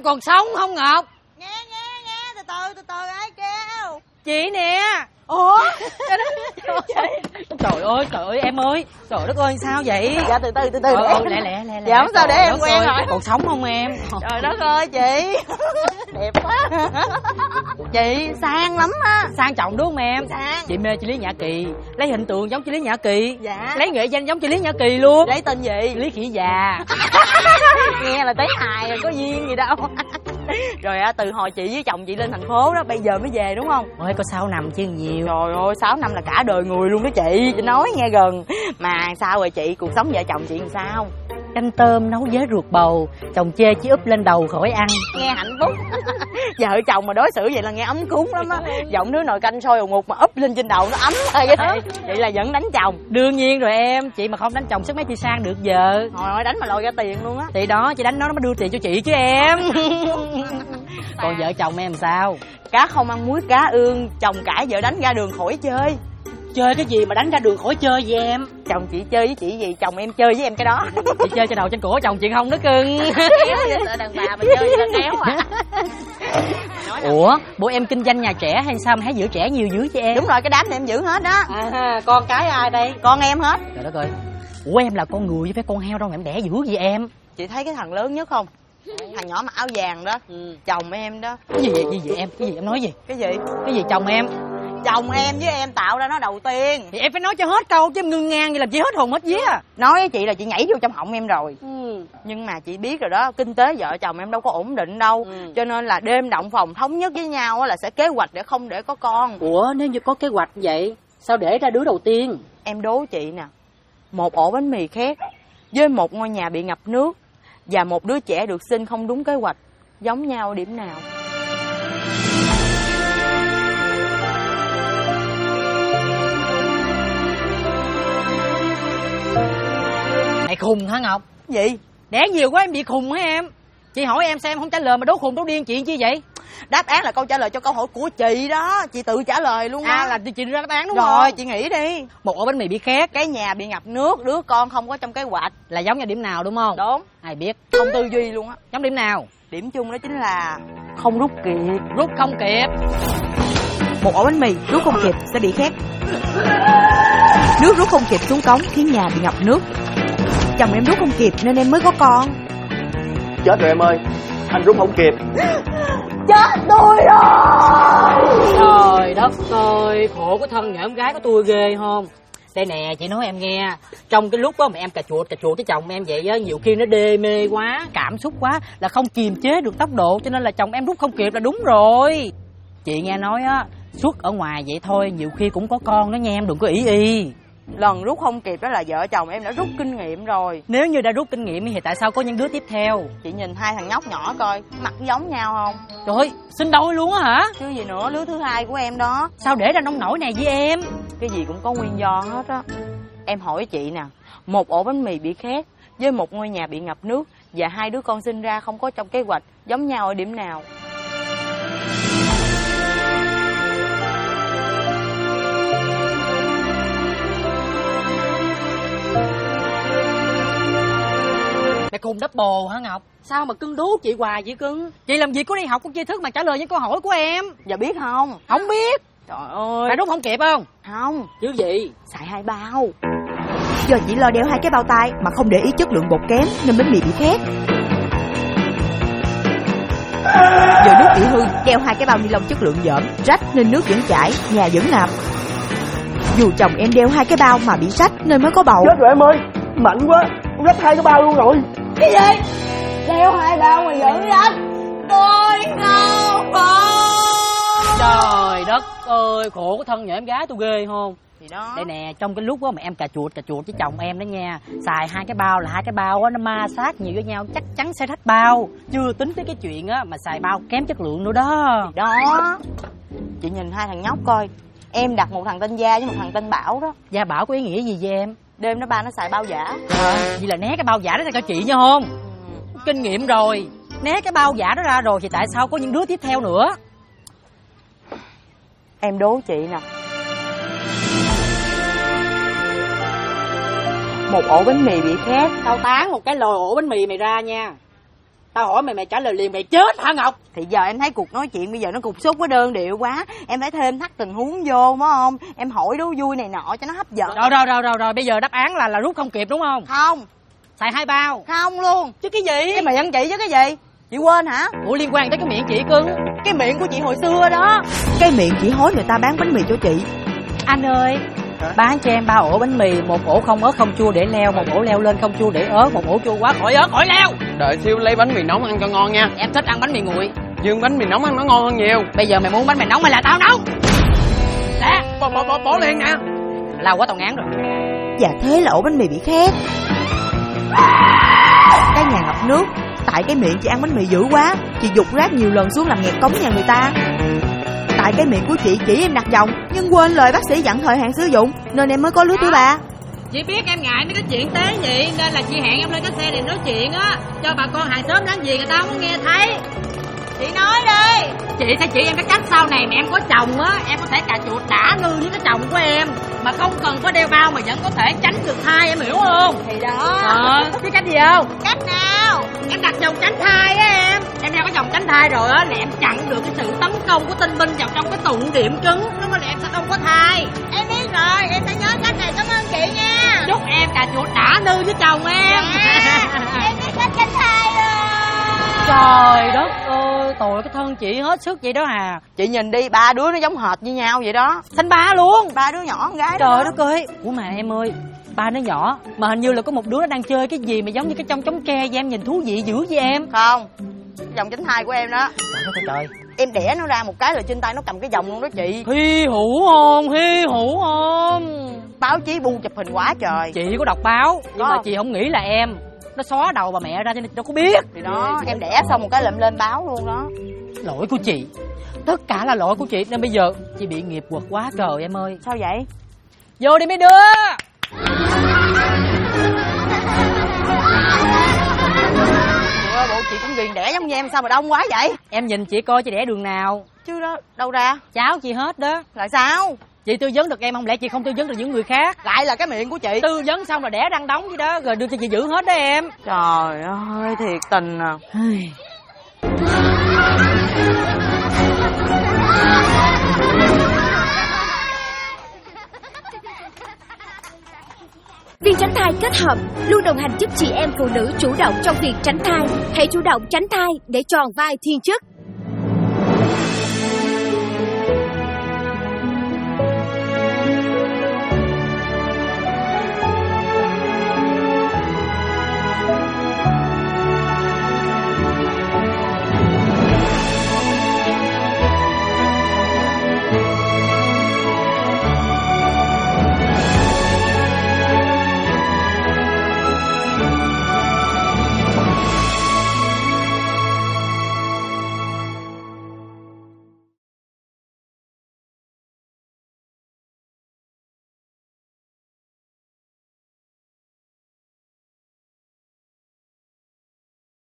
em còn sống không Ngọc? Nghe, từ từ ai kêu? Chị nè. Ủa? Trời ơi em ơi. Trời đất ơi sao vậy? Dạ từ từ Lẹ. Dạ không sao, để em quen rồi. Còn sống không em? Trời đất ơi chị. Đẹp quá. Chị sang lắm á. Sang trọng đúng không em? Sang. Chị mê chị Lý Nhã Kỳ, lấy hình tượng giống chị Lý Nhã Kỳ. Dạ. Lấy nghệ danh giống chị Lý Nhã Kỳ luôn. Lấy tên gì? Lý Khỉ Già. Nghe là thấy hài rồi, có duyên gì đâu. Rồi từ hồi chị với chồng chị lên thành phố đó, bây giờ mới về đúng không? Ôi có 6 năm chứ nhiều. Trời ơi 6 năm là cả đời người luôn đó chị nói nghe gần. Mà sao rồi chị, cuộc sống vợ chồng chị làm sao? Canh tôm nấu với ruột bầu, chồng chê chỉ úp lên đầu khỏi ăn. Nghe hạnh phúc. Vợ chồng mà đối xử vậy là nghe ấm cúng lắm á. Giọng đứa nồi canh sôi ùn ục mà úp lên trên đầu nó ấm thôi cái đó. Vậy là vẫn đánh chồng. Đương nhiên rồi em, chị mà không đánh chồng sức mấy chị sang được vợ. Trời ơi đánh mà lòi ra tiền luôn á. Thì đó, chị đánh nó mới đưa tiền cho chị chứ em. Còn vợ chồng em sao? Cá không ăn muối cá ương, chồng cãi vợ đánh ra đường khỏi chơi. Chơi cái gì mà đánh ra đường khỏi chơi vậy em? Chồng chị chơi với chị gì, chồng em chơi với em cái đó. Chị chơi trên đầu trên cổ chồng chị không đó cưng. Sợ đàn bà mà chơi với kéo à. Ủa, bộ em kinh doanh nhà trẻ hay sao mà thấy giữ trẻ nhiều dữ vậy em? Đúng rồi, cái đám này em giữ hết đó. Con cái ai đây? Con em hết. Trời đất ơi. Ủa em là con người chứ phải con heo đâu mà em đẻ dữ vậy em? Chị thấy cái thằng lớn nhất không? Thằng nhỏ mặc áo vàng đó. Chồng em đó. Cái gì vậy em? Cái gì em nói gì? Cái gì? Cái gì chồng em? Chồng em với em tạo ra nó đầu tiên. Thì em phải nói cho hết câu chứ em ngưng ngang vậy làm chị hết hồn hết vía. Nói với chị là chị nhảy vô trong họng em rồi. Nhưng mà chị biết rồi đó, kinh tế vợ chồng em đâu có ổn định đâu. Cho nên là đêm động phòng thống nhất với nhau là sẽ kế hoạch để không để có con. Ủa nếu như có kế hoạch vậy sao để ra đứa đầu tiên? Em đố chị nè, một ổ bánh mì khét với một ngôi nhà bị ngập nước và một đứa trẻ được sinh không đúng kế hoạch, giống nhau ở điểm nào? Mày khùng hả Ngọc? Gì? Đẻ nhiều quá em bị khùng hả em? Chị hỏi em sao em không trả lời mà đố khùng đố điên chị chi vậy? Đáp án là câu trả lời cho câu hỏi của chị đó. Chị tự trả lời luôn đó. Là chị ra đáp án đúng không? Rồi chị nghĩ đi. Một ổ bánh mì bị khét, cái nhà bị ngập nước, đứa con không có trong kế hoạch. Là giống như điểm nào đúng không? Đúng. Ai biết. Không tư duy luôn á. Giống điểm nào? Điểm chung đó chính là không rút kịp. Rút không kịp. Một ổ bánh mì rút không kịp sẽ bị khét. Nước rút không kịp xuống cống khiến nhà bị ngập nước. Chồng em rút không kịp nên em mới có con. Chết rồi em ơi, anh rút không kịp. Chết tôi rồi. Trời đất ơi, khổ của thân nhỏ em gái của tôi ghê không? Đây nè, chị nói em nghe, trong cái lúc đó mà em cà chuột với chồng em vậy á, nhiều khi nó đê mê quá, cảm xúc quá là không kiềm chế được tốc độ, cho nên là chồng em rút không kịp là đúng rồi. Chị nghe nói á, suốt ở ngoài vậy thôi, nhiều khi cũng có con đó nha em, đừng có ỷ y. Lần rút không kịp đó là vợ chồng em đã rút kinh nghiệm rồi. Nếu như đã rút kinh nghiệm thì tại sao có những đứa tiếp theo? Chị nhìn hai thằng nhóc nhỏ coi, mặt giống nhau không? Trời ơi, sinh đôi luôn á hả? Chứ gì nữa, đứa thứ hai của em đó. Sao để ra nông nổi này với em? Cái gì cũng có nguyên do hết á. Em hỏi chị nè, một ổ bánh mì bị khét với một ngôi nhà bị ngập nước và hai đứa con sinh ra không có trong kế hoạch, giống nhau ở điểm nào? Mày khùng double hả Ngọc? Sao mà cưng đố chị hoài vậy cưng? Chị làm gì có đi học có tri thức mà trả lời những câu hỏi của em? Giờ biết không? Không biết. Trời ơi. Mày rút không kịp không? Không. Chứ gì? Xài 2 bao. Giờ chỉ lo đeo 2 cái bao tay mà không để ý chất lượng bột kém nên bánh mì bị khét. Giờ nước bị hư, đeo 2 cái bao ni lông chất lượng dởm, rách nên nước vẫn chảy, nhà vẫn ngập. Dù chồng em đeo 2 cái bao mà bị rách nên mới có bầu. Chết rồi em ơi, mạnh quá, con rách 2 cái bao luôn rồi. Cái gì? Đeo 2 bao mà vẫn rách? Tôi không có. Trời đất ơi, khổ của thân nhỏ em gái tôi ghê không? Thì đó. Đây nè, trong cái lúc đó mà em cà chuột với chồng em đó nha, xài 2 cái bao là 2 cái bao á, nó ma sát nhiều với nhau chắc chắn sẽ rách bao. Chưa tính tới cái chuyện á mà xài bao kém chất lượng nữa đó. Thì đó. Chị nhìn hai thằng nhóc coi, em đặt một thằng tên Gia với một thằng tên Bảo đó. Gia Bảo có ý nghĩa gì với em? Đêm đó ba nó xài bao giả. Vậy là né cái bao giả đó ra cho chị nha không? Kinh nghiệm rồi. Né cái bao giả đó ra rồi thì tại sao có những đứa tiếp theo nữa? Em đố chị nè, một ổ bánh mì bị khét. Tao tán một cái lồi ổ bánh mì mày ra nha. Tao hỏi mày trả lời liền, mày chết hả Ngọc? Thì giờ em thấy cuộc nói chuyện bây giờ nó cục súc quá, đơn điệu quá. Em phải thêm thắt tình huống vô phải không? Em hỏi đố vui này nọ cho nó hấp dẫn. Rồi, bây giờ đáp án là rút không kịp đúng không? Không. Xài 2 bao. Không luôn. Chứ cái gì? Cái miệng chị chứ cái gì? Chị quên hả? Ủa liên quan tới cái miệng chị cưng? Cái miệng của chị hồi xưa đó. Cái miệng chị hối người ta bán bánh mì cho chị. Anh ơi, bán cho em 3 ổ bánh mì, 1 ổ không ớt không chua để leo, 1 ổ leo lên không chua để ớt, 1 ổ chua quá khỏi ớt khỏi leo. Đợi xíu lấy bánh mì nóng ăn cho ngon nha. Em thích ăn bánh mì nguội. Nhưng bánh mì nóng ăn nó ngon hơn nhiều. Bây giờ mày muốn bánh mì nóng mày là tao nấu. Nè, Bỏ liền nè. lâu quá tao ngán rồi. Dạ thế là ổ bánh mì bị khét. Cái nhà ngập nước. Tại cái miệng chị ăn bánh mì dữ quá, chị dục rác nhiều lần xuống làm nghẹt cống nhà người ta. Tại cái miệng của chị chỉ em đặt vòng, nhưng quên lời bác sĩ dặn thời hạn sử dụng, nên em mới có lứa thứ 3. Chị biết em ngại mấy cái chuyện tế nhị, nên là chị hẹn em lên cái xe để nói chuyện á, cho bà con hàng xóm láng giềng người ta không nghe thấy. Chị nói đi. Chị sẽ chỉ em cái cách sau này mà em có chồng á, em có thể cà chuột đã lư với cái chồng của em mà không cần có đeo bao mà vẫn có thể tránh được thai, em hiểu không? Thì đó. Biết cách gì không? Cách nào? Em đặt vòng tránh thai á em đeo cái vòng tránh thai rồi á là em chặn được cái sự tấn công của tinh binh vào trong cái tụ điểm trứng, nó mới là em sẽ không có thai. Em biết rồi, em sẽ nhớ cách này, cảm ơn chị nha. Chúc em cà chuột đã lư với chồng em. Em biết cách tránh thai rồi. Trời đất ơi, tội cái thân chị hết sức vậy đó hà. Chị nhìn đi, 3 đứa nó giống hệt như nhau vậy đó. Thành 3 luôn. 3 đứa nhỏ con gái. Trời đất ơi. Ủa mà em ơi, 3 đứa nhỏ mà hình như là có một đứa nó đang chơi cái gì mà giống như cái trong trống tre vậy, em nhìn thú vị dữ vậy em. Không, vòng tránh thai của em đó. Trời đất ơi trời. Em đẻ nó ra một cái là trên tay nó cầm cái vòng luôn đó chị. Hy hữu không? Báo chí bu chụp hình quá trời. Chị có đọc báo nhưng mà không? chị không nghĩ là em nó xóa đầu bà mẹ ra cho nên đâu có biết. Thì đó, em đẻ xong một cái lụm lên báo luôn đó. Lỗi của chị, tất cả là lỗi của chị nên bây giờ chị bị nghiệp quật quá trời em ơi. Sao vậy? Vô đi mấy đứa. Ủa, bộ chị cũng ghiền đẻ giống như em sao mà đông quá vậy? Em nhìn chị coi chị đẻ đường nào. Chứ đó, đâu ra? Cháu chị hết đó. Là sao? Chị tư vấn được em, không lẽ chị không tư vấn được những người khác? Lại là cái miệng của chị. Tư vấn xong rồi đẻ răng đóng vậy đó, rồi đưa cho chị giữ hết đó em. Trời ơi, thiệt tình à. Viên tránh thai kết hợp luôn đồng hành giúp chị em phụ nữ chủ động trong việc tránh thai. Hãy chủ động tránh thai để tròn vai thiên chức.